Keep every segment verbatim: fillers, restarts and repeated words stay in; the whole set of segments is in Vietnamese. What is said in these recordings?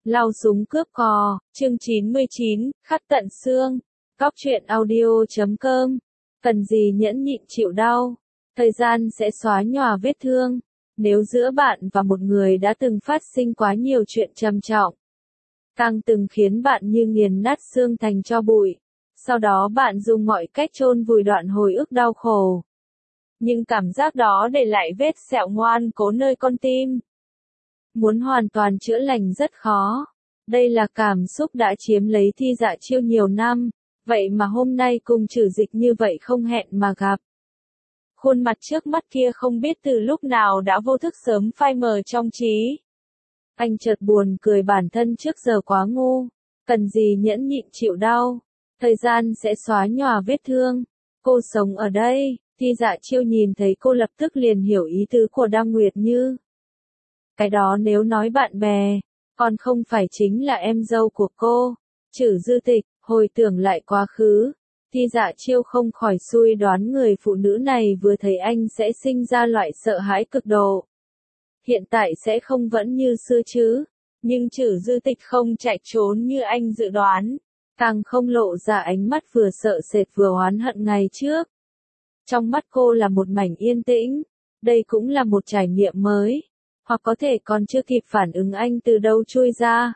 Lao súng cướp cò, chương chín mươi chín, khắc tận xương. Cóc truyện audio chấm com. Cần gì nhẫn nhịn chịu đau. Thời gian sẽ xóa nhòa vết thương. Nếu giữa bạn và một người đã từng phát sinh quá nhiều chuyện trầm trọng, càng từng khiến bạn như nghiền nát xương thành tro bụi, sau đó bạn dùng mọi cách chôn vùi đoạn hồi ức đau khổ. Nhưng cảm giác đó để lại vết sẹo ngoan cố nơi con tim. Muốn hoàn toàn chữa lành rất khó. Đây là cảm xúc đã chiếm lấy Thi Dạ Chiêu nhiều năm, vậy mà hôm nay cùng Trử Dịch như vậy không hẹn mà gặp. Khuôn mặt trước mắt kia không biết từ lúc nào đã vô thức sớm phai mờ trong trí. Anh chợt buồn cười bản thân trước giờ quá ngu, cần gì nhẫn nhịn chịu đau, thời gian sẽ xóa nhòa vết thương. Cô sống ở đây. Thi Dạ Chiêu nhìn thấy cô lập tức liền hiểu ý tứ của Đăng Nguyệt Như. Cái đó nếu nói bạn bè, còn không phải chính là em dâu của cô. Trử Dư Tịch, hồi tưởng lại quá khứ, Thi Dạ Chiêu không khỏi suy đoán người phụ nữ này vừa thấy anh sẽ sinh ra loại sợ hãi cực độ. Hiện tại sẽ không vẫn như xưa chứ, nhưng Trử Dư Tịch không chạy trốn như anh dự đoán, càng không lộ ra ánh mắt vừa sợ sệt vừa oán hận ngày trước. Trong mắt cô là một mảnh yên tĩnh, đây cũng là một trải nghiệm mới, hoặc có thể còn chưa kịp phản ứng anh từ đâu chui ra.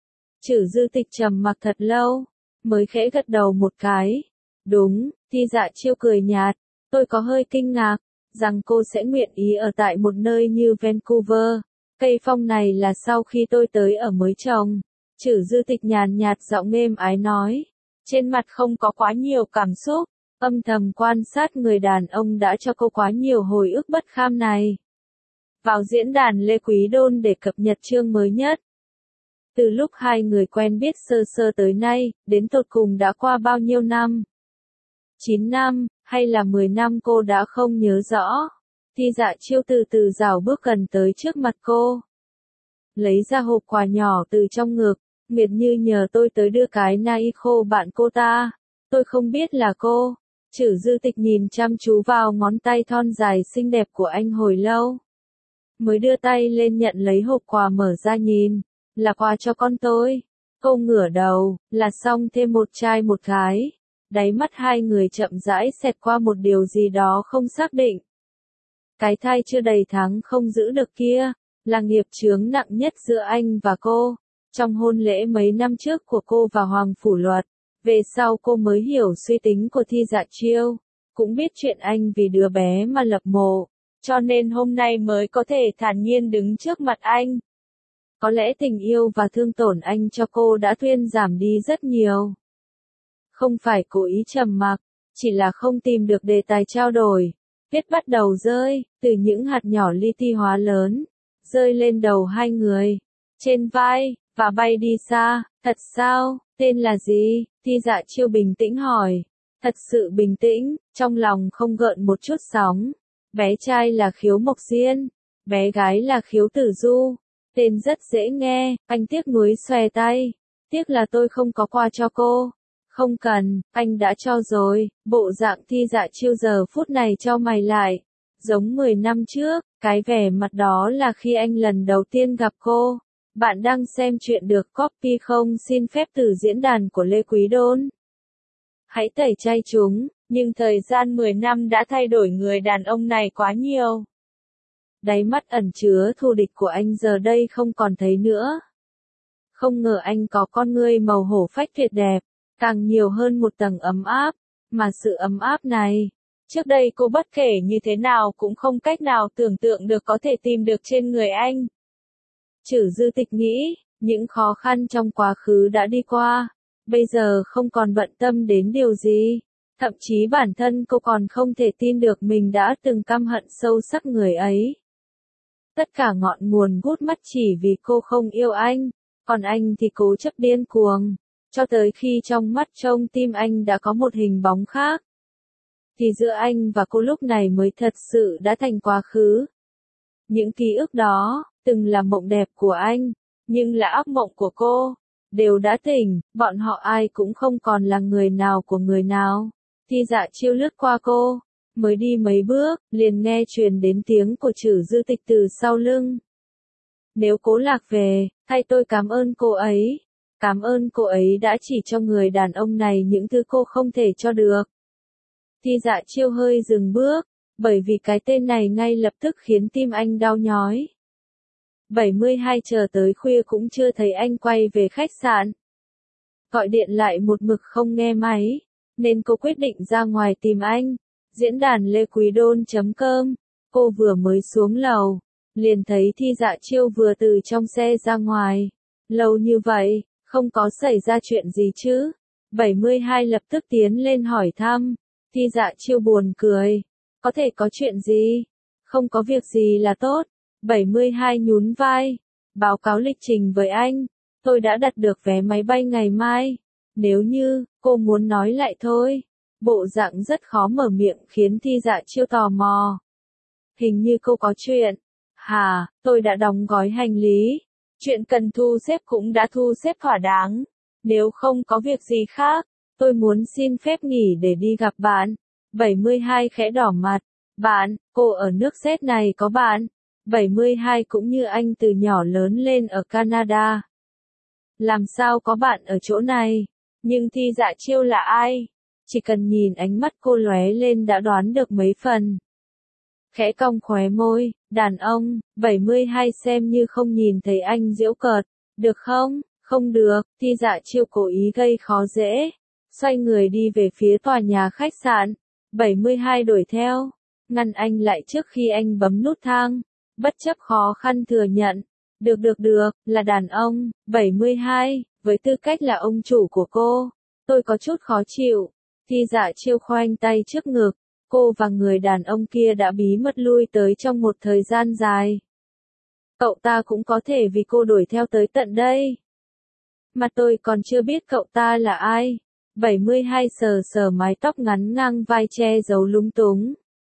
Trử Dư Tịch trầm mặc thật lâu, mới khẽ gật đầu một cái. Đúng, Thi Dạ Chiêu cười nhạt, tôi có hơi kinh ngạc, rằng cô sẽ nguyện ý ở tại một nơi như Vancouver. Cây phong này là sau khi tôi tới ở mới trồng. Trử Dư Tịch nhàn nhạt giọng êm ái nói, trên mặt không có quá nhiều cảm xúc. Âm thầm quan sát người đàn ông đã cho cô quá nhiều hồi ức bất kham này. Vào diễn đàn Lê Quý Đôn để cập nhật chương mới nhất. Từ lúc hai người quen biết sơ sơ tới nay, đến tột cùng đã qua bao nhiêu năm? chín năm, hay là mười năm cô đã không nhớ rõ. Thi Dạ Chiêu từ từ rảo bước gần tới trước mặt cô. Lấy ra hộp quà nhỏ từ trong ngực, Nguyệt Như nhờ tôi tới đưa cái nai khô bạn cô ta. Tôi không biết là cô. Trử Dư Tịch nhìn chăm chú vào ngón tay thon dài xinh đẹp của anh hồi lâu. Mới đưa tay lên nhận lấy hộp quà mở ra nhìn. Là quà cho con tôi. Cô ngửa đầu, là xong thêm một trai một gái. Đáy mắt hai người chậm rãi xẹt qua một điều gì đó không xác định. Cái thai chưa đầy tháng không giữ được kia, là nghiệp chướng nặng nhất giữa anh và cô. Trong hôn lễ mấy năm trước của cô và Hoàng Phủ Luật. Về sau cô mới hiểu suy tính của Thi Dạ Chiêu, cũng biết chuyện anh vì đứa bé mà lập mộ, cho nên hôm nay mới có thể thản nhiên đứng trước mặt anh. Có lẽ tình yêu và thương tổn anh cho cô đã thuyên giảm đi rất nhiều. Không phải cố ý trầm mặc, chỉ là không tìm được đề tài trao đổi. Viết bắt đầu rơi, từ những hạt nhỏ li ti hóa lớn, rơi lên đầu hai người, trên vai, và bay đi xa. Thật sao? Tên là gì? Thi Dạ Chiêu bình tĩnh hỏi. Thật sự bình tĩnh, trong lòng không gợn một chút sóng. Bé trai là Khiếu Mộc Diên, bé gái là Khiếu Tử Du. Tên rất dễ nghe, anh tiếc nuối xòe tay. Tiếc là tôi không có quà cho cô. Không cần, anh đã cho rồi. Bộ dạng Thi Dạ Chiêu giờ phút này cho mày lại. Giống mười năm trước, cái vẻ mặt đó là khi anh lần đầu tiên gặp cô. Bạn đang xem chuyện được copy không xin phép từ diễn đàn của Lê Quý Đôn. Hãy tẩy chay chúng, nhưng thời gian mười năm đã thay đổi người đàn ông này quá nhiều. Đáy mắt ẩn chứa thù địch của anh giờ đây không còn thấy nữa. Không ngờ anh có con ngươi màu hổ phách tuyệt đẹp, càng nhiều hơn một tầng ấm áp, mà sự ấm áp này, trước đây cô bất kể như thế nào cũng không cách nào tưởng tượng được có thể tìm được trên người anh. Trử Dư Tịch nghĩ, những khó khăn trong quá khứ đã đi qua, bây giờ không còn bận tâm đến điều gì, thậm chí bản thân cô còn không thể tin được mình đã từng căm hận sâu sắc người ấy. Tất cả ngọn nguồn gút mắt chỉ vì cô không yêu anh, còn anh thì cố chấp điên cuồng, cho tới khi trong mắt trong tim anh đã có một hình bóng khác. Thì giữa anh và cô lúc này mới thật sự đã thành quá khứ. Những ký ức đó, từng là mộng đẹp của anh, nhưng là ác mộng của cô, đều đã tỉnh, bọn họ ai cũng không còn là người nào của người nào. Thi Dạ Chiêu lướt qua cô, mới đi mấy bước, liền nghe truyền đến tiếng của Trử Dư Tịch từ sau lưng. Nếu Cố Lạc về, Thay tôi cảm ơn cô ấy. Cảm ơn cô ấy đã chỉ cho người đàn ông này những thứ cô không thể cho được. Thi Dạ Chiêu hơi dừng bước, bởi vì cái tên này ngay lập tức khiến tim anh đau nhói. bảy mươi hai chờ tới khuya cũng chưa thấy anh quay về khách sạn. Gọi điện lại một mực không nghe máy, nên cô quyết định ra ngoài tìm anh. Diễn đàn lê quý đôn chấm com, cô vừa mới xuống lầu, liền thấy Thi Dạ Chiêu vừa từ trong xe ra ngoài. Lâu như vậy, không có xảy ra chuyện gì chứ? bảy mươi hai lập tức tiến lên hỏi thăm. Thi Dạ Chiêu buồn cười. Có thể có chuyện gì? Không có việc gì là tốt. bảy mươi hai nhún vai. Báo cáo lịch trình với anh. Tôi đã đặt được vé máy bay ngày mai. Nếu như, cô muốn nói lại thôi. Bộ dạng rất khó mở miệng khiến Thi Dạ Chiêu tò mò. Hình như cô có chuyện. Hà, tôi đã đóng gói hành lý. Chuyện cần thu xếp cũng đã thu xếp thỏa đáng. Nếu không có việc gì khác, tôi muốn xin phép nghỉ để đi gặp bạn. bảy mươi hai khẽ đỏ mặt. Bạn, cô ở nước séc này có bạn. bảy mươi hai cũng như anh từ nhỏ lớn lên ở Canada. Làm sao có bạn ở chỗ này? Nhưng Thi Dạ Chiêu là ai? Chỉ cần nhìn ánh mắt cô lóe lên đã đoán được mấy phần. Khẽ cong khóe môi, đàn ông, bảy mươi hai xem như không nhìn thấy anh giễu cợt. Được không? Không được, Thi Dạ Chiêu cố ý gây khó dễ. Xoay người đi về phía tòa nhà khách sạn. bảy mươi hai đuổi theo, ngăn anh lại trước khi anh bấm nút thang. Bất chấp khó khăn thừa nhận. Được được được, là đàn ông. bảy mươi hai, với tư cách là ông chủ của cô, tôi có chút khó chịu. Thi Dạ Chiêu khoanh tay trước ngực. Cô và người đàn ông kia đã bí mật lui tới trong một thời gian dài. Cậu ta cũng có thể vì cô đuổi theo tới tận đây. Mà tôi còn chưa biết cậu ta là ai. bảy mươi hai sờ sờ mái tóc ngắn ngang vai che giấu lúng túng.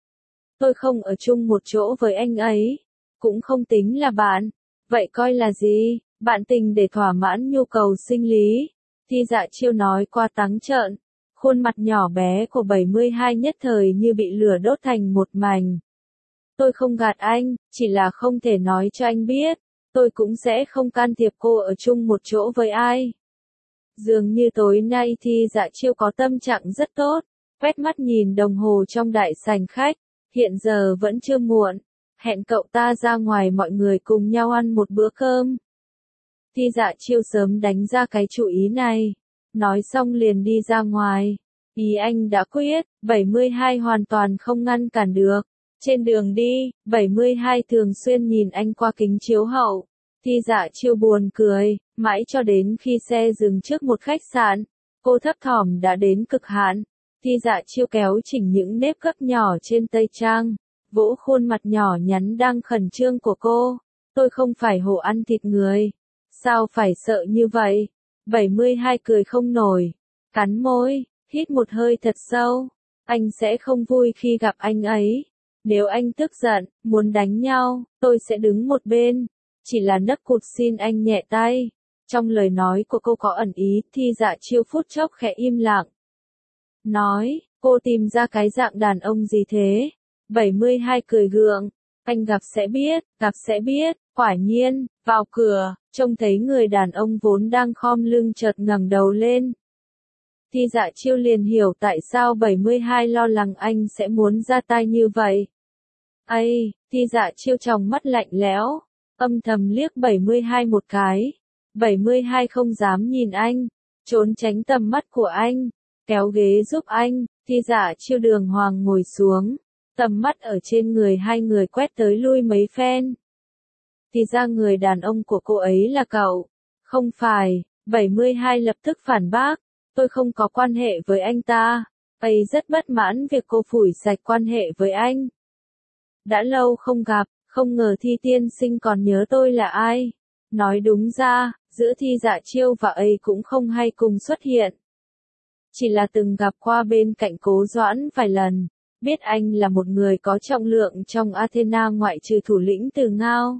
Tôi không ở chung một chỗ với anh ấy. Cũng không tính là bạn. Vậy coi là gì? Bạn tình để thỏa mãn nhu cầu sinh lý. Thi Dạ Chiêu nói qua trắng trợn. Khuôn mặt nhỏ bé của bảy mươi hai nhất thời như bị lửa đốt thành một mảnh. Tôi không gạt anh, chỉ là không thể nói cho anh biết. Tôi cũng sẽ không can thiệp cô ở chung một chỗ với ai. Dường như tối nay Thi Dạ Chiêu có tâm trạng rất tốt. Quét mắt nhìn đồng hồ trong đại sảnh khách. Hiện giờ vẫn chưa muộn. Hẹn cậu ta ra ngoài mọi người cùng nhau ăn một bữa cơm. Thi Dạ Chiêu sớm đánh ra cái chủ ý này. Nói xong liền đi ra ngoài. Ý anh đã quyết, bảy mươi hai hoàn toàn không ngăn cản được. Trên đường đi, bảy mươi hai thường xuyên nhìn anh qua kính chiếu hậu. Thi Dạ Chiêu buồn cười, mãi cho đến khi xe dừng trước một khách sạn. Cô thấp thỏm đã đến cực hạn. Thi Dạ Chiêu kéo chỉnh những nếp gấp nhỏ trên tây trang. Vỗ khuôn mặt nhỏ nhắn đang khẩn trương của cô. Tôi không phải hổ ăn thịt người. Sao phải sợ như vậy? bảy mươi hai cười không nổi. Cắn môi, hít một hơi thật sâu. Anh sẽ không vui khi gặp anh ấy. Nếu anh tức giận, muốn đánh nhau, tôi sẽ đứng một bên. Chỉ là nấc cụt xin anh nhẹ tay. Trong lời nói của cô có ẩn ý, Thi Dạ Chiêu phút chốc khẽ im lặng. Nói, cô tìm ra cái dạng đàn ông gì thế? bảy mươi hai cười gượng. Anh gặp sẽ biết, gặp sẽ biết. Quả nhiên, vào cửa, trông thấy người đàn ông vốn đang khom lưng chợt ngẩng đầu lên. Thi Dạ Chiêu liền hiểu tại sao bảy mươi hai lo lắng anh sẽ muốn ra tay như vậy. Ây, Thi Dạ Chiêu tròng mắt lạnh lẽo, âm thầm liếc bảy mươi hai một cái. bảy mươi hai không dám nhìn anh, trốn tránh tầm mắt của anh, kéo ghế giúp anh. Thi Dạ Chiêu đường hoàng ngồi xuống, tầm mắt ở trên người hai người quét tới lui mấy phen. Thì ra người đàn ông của cô ấy là cậu. Không phải, bảy mươi hai lập tức phản bác. Tôi không có quan hệ với anh ta. Ấy rất bất mãn việc cô phủi sạch quan hệ với anh. Đã lâu không gặp, không ngờ Thi tiên sinh còn nhớ tôi là ai. Nói đúng ra, giữa Thi Dạ Chiêu và ấy cũng không hay cùng xuất hiện. Chỉ là từng gặp qua bên cạnh Cố Doãn vài lần. Biết anh là một người có trọng lượng trong Athena ngoại trừ thủ lĩnh Từ Ngao.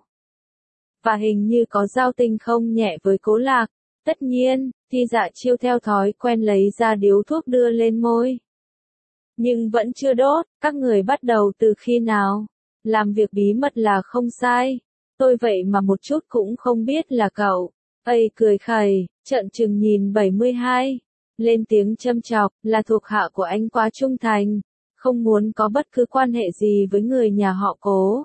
Và hình như có giao tình không nhẹ với Cố Lạc. Tất nhiên, Thi Dạ Chiêu theo thói quen lấy ra điếu thuốc đưa lên môi. Nhưng vẫn chưa đốt, các người bắt đầu từ khi nào? Làm việc bí mật là không sai. Tôi vậy mà một chút cũng không biết là cậu. Ây cười khẩy, trợn trừng nhìn bảy mươi hai. Lên tiếng châm chọc, là thuộc hạ của anh quá trung thành. Không muốn có bất cứ quan hệ gì với người nhà họ Cố.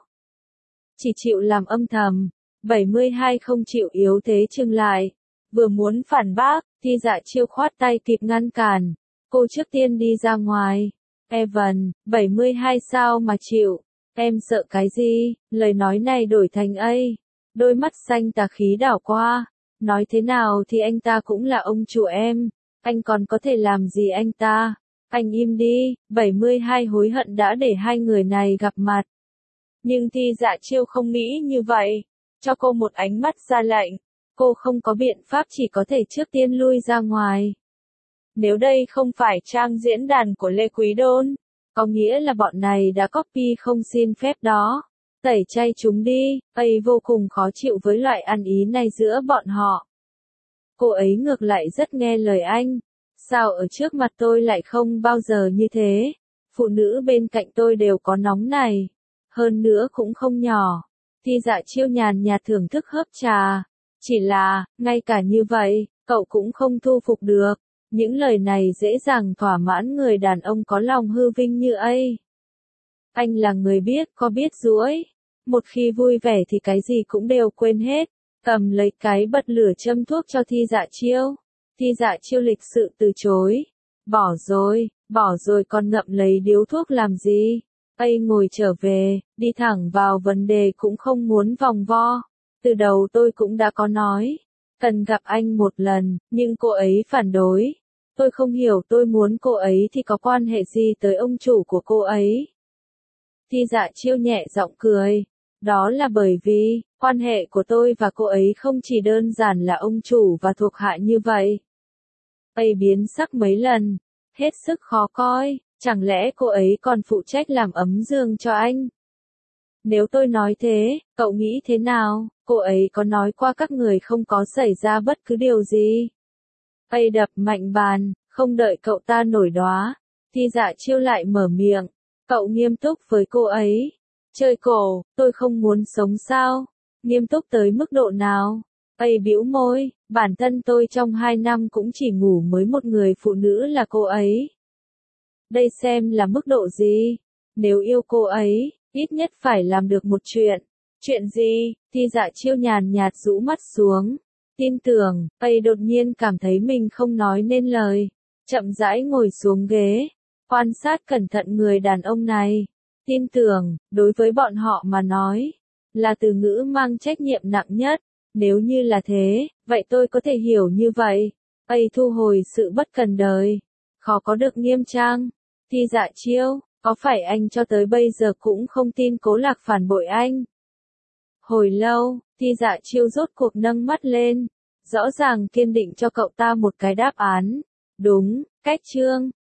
Chỉ chịu làm âm thầm. bảy mươi hai không chịu yếu thế chừng lại. Vừa muốn phản bác, thì Dạ Chiêu khoát tay kịp ngăn cản. Cô trước tiên đi ra ngoài. Evan, bảy mươi hai sao mà chịu? Em sợ cái gì? Lời nói này đổi thành ấy. Đôi mắt xanh tà khí đảo qua. Nói thế nào thì anh ta cũng là ông chủ em. Anh còn có thể làm gì anh ta? Anh im đi. bảy mươi hai hối hận đã để hai người này gặp mặt. Nhưng Thi Dạ Chiêu không nghĩ như vậy. Cho cô một ánh mắt ra lệnh. Cô không có biện pháp, chỉ có thể trước tiên lui ra ngoài. Nếu đây không phải trang diễn đàn của Lê Quý Đôn, có nghĩa là bọn này đã copy không xin phép đó. Tẩy chay chúng đi, ấy vô cùng khó chịu với loại ăn ý này giữa bọn họ. Cô ấy ngược lại rất nghe lời anh. Sao ở trước mặt tôi lại không bao giờ như thế? Phụ nữ bên cạnh tôi đều có nóng này. Hơn nữa cũng không nhỏ. Thi Dạ Chiêu nhàn nhạt thưởng thức hớp trà. Chỉ là, ngay cả như vậy, cậu cũng không thu phục được. Những lời này dễ dàng thỏa mãn người đàn ông có lòng hư vinh như ấy. Anh là người biết có biết rũi. Một khi vui vẻ thì cái gì cũng đều quên hết. Cầm lấy cái bật lửa châm thuốc cho Thi Dạ Chiêu. Thi Dạ Chiêu lịch sự từ chối. Bỏ rồi, bỏ rồi còn ngậm lấy điếu thuốc làm gì? Ây ngồi trở về, đi thẳng vào vấn đề cũng không muốn vòng vo. Từ đầu tôi cũng đã có nói. Cần gặp anh một lần, nhưng cô ấy phản đối. Tôi không hiểu, tôi muốn cô ấy thì có quan hệ gì tới ông chủ của cô ấy. Thi Dạ Chiêu nhẹ giọng cười. Đó là bởi vì, quan hệ của tôi và cô ấy không chỉ đơn giản là ông chủ và thuộc hạ như vậy. Ây biến sắc mấy lần, hết sức khó coi, chẳng lẽ cô ấy còn phụ trách làm ấm giường cho anh? Nếu tôi nói thế, cậu nghĩ thế nào? Cô ấy có nói qua các người không có xảy ra bất cứ điều gì? Ây đập mạnh bàn, không đợi cậu ta nổi đoá. Thi Dạ Chiêu lại mở miệng. Cậu nghiêm túc với cô ấy. Chơi cổ, tôi không muốn sống sao? Nghiêm túc tới mức độ nào? Ây bĩu môi, bản thân tôi trong hai năm cũng chỉ ngủ với một người phụ nữ là cô ấy. Đây xem là mức độ gì? Nếu yêu cô ấy, ít nhất phải làm được một chuyện. Chuyện gì? Thi Dạ Chiêu nhàn nhạt rũ mắt xuống. Tin tưởng, Ây đột nhiên cảm thấy mình không nói nên lời. Chậm rãi ngồi xuống ghế. Quan sát cẩn thận người đàn ông này. Tin tưởng, đối với bọn họ mà nói, là từ ngữ mang trách nhiệm nặng nhất. Nếu như là thế, vậy tôi có thể hiểu như vậy. Ây thu hồi sự bất cần đời. Khó có được nghiêm trang. Thi Dạ Chiêu, có phải anh cho tới bây giờ cũng không tin Cố Lạc phản bội anh? Hồi lâu, Thi Dạ Chiêu rốt cuộc nâng mắt lên. Rõ ràng kiên định cho cậu ta một cái đáp án. Đúng, cách chương.